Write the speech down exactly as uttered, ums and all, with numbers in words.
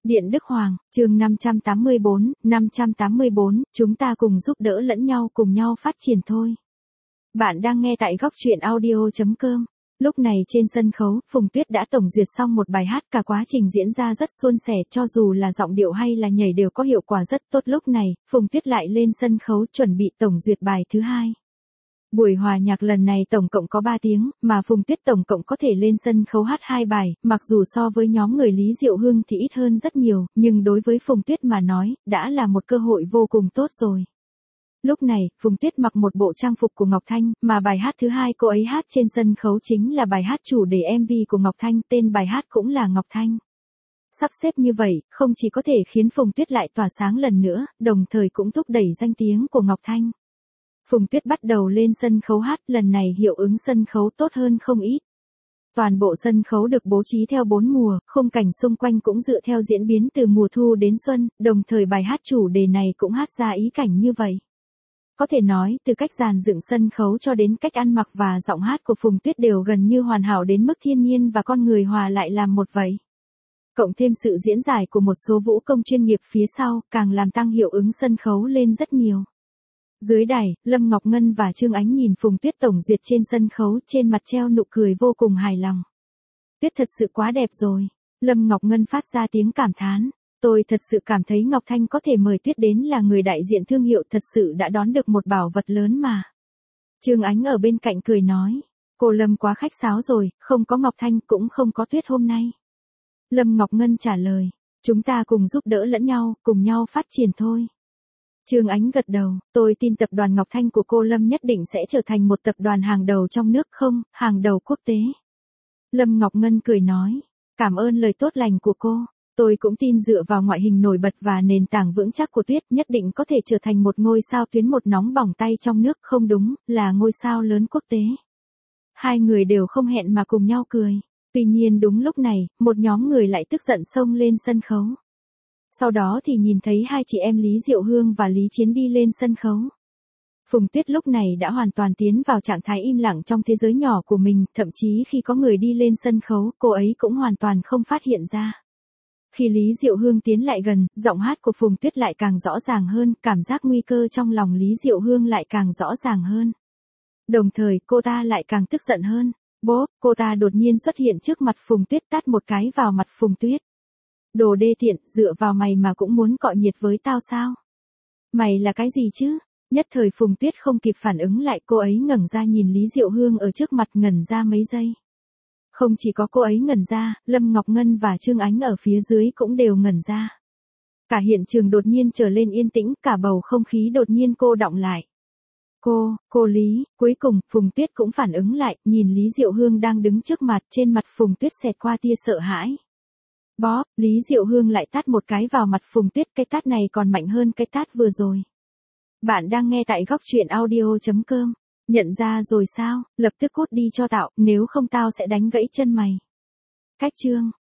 Điện Đức Hoàng, chương năm trăm tám mươi bốn, năm trăm tám mươi bốn, chúng ta cùng giúp đỡ lẫn nhau cùng nhau phát triển thôi. Bạn đang nghe tại góc truyện audio chấm com. Lúc này trên sân khấu, Phùng Tuyết đã tổng duyệt xong một bài hát, cả quá trình diễn ra rất suôn sẻ, cho dù là giọng điệu hay là nhảy đều có hiệu quả rất tốt. Lúc này, Phùng Tuyết lại lên sân khấu chuẩn bị tổng duyệt bài thứ hai. Buổi hòa nhạc lần này tổng cộng có ba tiếng, mà Phùng Tuyết tổng cộng có thể lên sân khấu hát hai bài, mặc dù so với nhóm người Lý Diệu Hương thì ít hơn rất nhiều, nhưng đối với Phùng Tuyết mà nói, đã là một cơ hội vô cùng tốt rồi. Lúc này, Phùng Tuyết mặc một bộ trang phục của Ngọc Thanh, mà bài hát thứ hai cô ấy hát trên sân khấu chính là bài hát chủ đề em vê của Ngọc Thanh, tên bài hát cũng là Ngọc Thanh. Sắp xếp như vậy, không chỉ có thể khiến Phùng Tuyết lại tỏa sáng lần nữa, đồng thời cũng thúc đẩy danh tiếng của Ngọc Thanh. Phùng Tuyết bắt đầu lên sân khấu hát, lần này hiệu ứng sân khấu tốt hơn không ít. Toàn bộ sân khấu được bố trí theo bốn mùa, khung cảnh xung quanh cũng dựa theo diễn biến từ mùa thu đến xuân, đồng thời bài hát chủ đề này cũng hát ra ý cảnh như vậy. Có thể nói, từ cách dàn dựng sân khấu cho đến cách ăn mặc và giọng hát của Phùng Tuyết đều gần như hoàn hảo đến mức thiên nhiên và con người hòa lại làm một vậy. Cộng thêm sự diễn giải của một số vũ công chuyên nghiệp phía sau, càng làm tăng hiệu ứng sân khấu lên rất nhiều. Dưới đài, Lâm Ngọc Ngân và Trương Ánh nhìn Phùng Tuyết tổng duyệt trên sân khấu, trên mặt treo nụ cười vô cùng hài lòng. Tuyết thật sự quá đẹp rồi. Lâm Ngọc Ngân phát ra tiếng cảm thán. Tôi thật sự cảm thấy Ngọc Thanh có thể mời Tuyết đến là người đại diện thương hiệu, thật sự đã đón được một bảo vật lớn mà. Trương Ánh ở bên cạnh cười nói. Cô Lâm quá khách sáo rồi, không có Ngọc Thanh cũng không có Tuyết hôm nay. Lâm Ngọc Ngân trả lời. Chúng ta cùng giúp đỡ lẫn nhau, cùng nhau phát triển thôi. Trương Ánh gật đầu, tôi tin tập đoàn Ngọc Thanh của cô Lâm nhất định sẽ trở thành một tập đoàn hàng đầu trong nước, không, hàng đầu quốc tế. Lâm Ngọc Ngân cười nói, cảm ơn lời tốt lành của cô, tôi cũng tin dựa vào ngoại hình nổi bật và nền tảng vững chắc của Tuyết nhất định có thể trở thành một ngôi sao tuyến một nóng bỏng tay trong nước, không đúng, là ngôi sao lớn quốc tế. Hai người đều không hẹn mà cùng nhau cười, tuy nhiên đúng lúc này, một nhóm người lại tức giận xông lên sân khấu. Sau đó thì nhìn thấy hai chị em Lý Diệu Hương và Lý Chiến đi lên sân khấu. Phùng Tuyết lúc này đã hoàn toàn tiến vào trạng thái im lặng trong thế giới nhỏ của mình, thậm chí khi có người đi lên sân khấu, cô ấy cũng hoàn toàn không phát hiện ra. Khi Lý Diệu Hương tiến lại gần, giọng hát của Phùng Tuyết lại càng rõ ràng hơn, cảm giác nguy cơ trong lòng Lý Diệu Hương lại càng rõ ràng hơn. Đồng thời, cô ta lại càng tức giận hơn. Bố, cô ta đột nhiên xuất hiện trước mặt Phùng Tuyết, tát một cái vào mặt Phùng Tuyết. Đồ đê tiện, dựa vào mày mà cũng muốn cọ nhiệt với tao sao? Mày là cái gì chứ? Nhất thời Phùng Tuyết không kịp phản ứng lại, cô ấy ngẩng ra nhìn Lý Diệu Hương ở trước mặt, ngẩn ra mấy giây. Không chỉ có cô ấy ngẩn ra, Lâm Ngọc Ngân và Trương Ánh ở phía dưới cũng đều ngẩn ra. Cả hiện trường đột nhiên trở lên yên tĩnh, cả bầu không khí đột nhiên cô đọng lại. Cô, cô Lý, cuối cùng, Phùng Tuyết cũng phản ứng lại, nhìn Lý Diệu Hương đang đứng trước mặt, trên mặt Phùng Tuyết xẹt qua tia sợ hãi. Bó, Lý Diệu Hương lại tát một cái vào mặt Phùng Tuyết, cái tát này còn mạnh hơn cái tát vừa rồi. Bạn đang nghe tại góc truyện audio chấm com. Nhận ra rồi sao, lập tức cút đi cho tao, nếu không tao sẽ đánh gãy chân mày. Cách chương.